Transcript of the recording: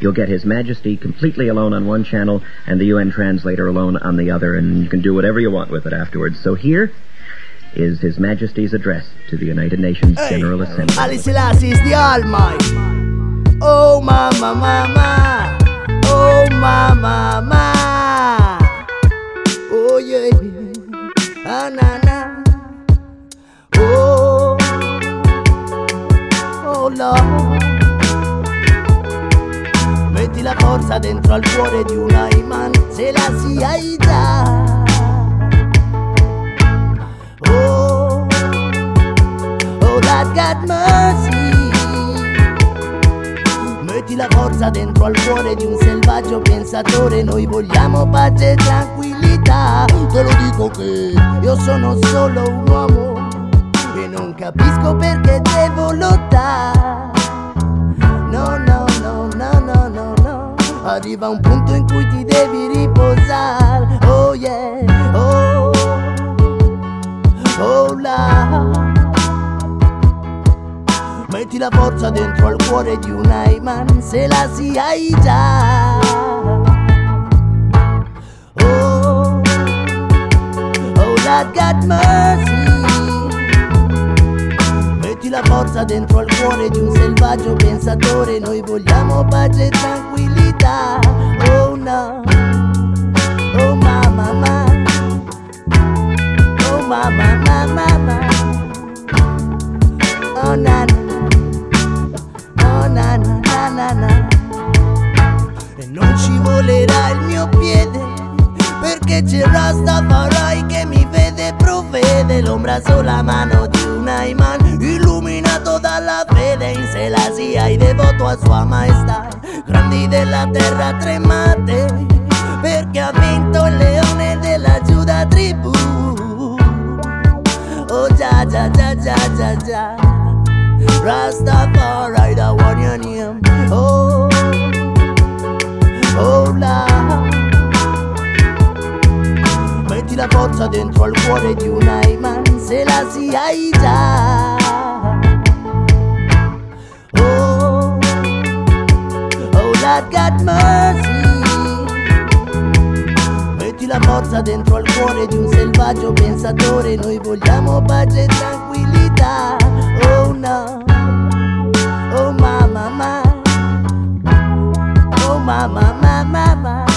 you'll get His Majesty completely alone on one channel and the UN translator alone on the other, and you can do whatever you want with it afterwards. So here is His Majesty's address to the United Nations General Assembly. Ali Selassie is the Almighty. Oh mama, mama. Oh mama, mama. Oh yeah. Ah na na. Oh. Oh Lord. Metti la forza dentro al cuore di un Ayman Selassie hai già. Oh, oh Lord God mercy. Metti la forza dentro al cuore di un selvaggio pensatore. Noi vogliamo pace e tranquillità. Te lo dico che io sono solo un uomo e non capisco perché devo lottare. No, no, no, no, no, no, no. Arriva un punto in cui ti devi riposare. Oh yeah, oh, oh là. Metti la forza dentro al cuore di un Ayman Selassie hai già. Oh, oh Lord God mercy. Metti la forza dentro al cuore di un selvaggio pensatore. Noi vogliamo pace e tranquillità. Oh no, oh mamma, mama. Oh mamma, mama, mama. Oh na na. Na, na, na, na, na. E non ci volerà il mio piede, perché c'è Rastafari che mi vede, provvede. L'ombra sulla mano di un Ayman illuminato dalla fede in Selassie hai devoto a sua maestà. Grandi della terra tremate, perché ha vinto il leone della Giuda tribù. Oh già già già già già già. Rastafari, the one you name. Oh, oh Lord. Metti la forza dentro al cuore di un Ayman Selassie hai già. Oh, oh Lord God mercy. Metti la forza dentro al cuore di un selvaggio pensatore. Noi vogliamo pace e tranquillità. Oh no. Oh mama, mama. Oh mama, mama, mama.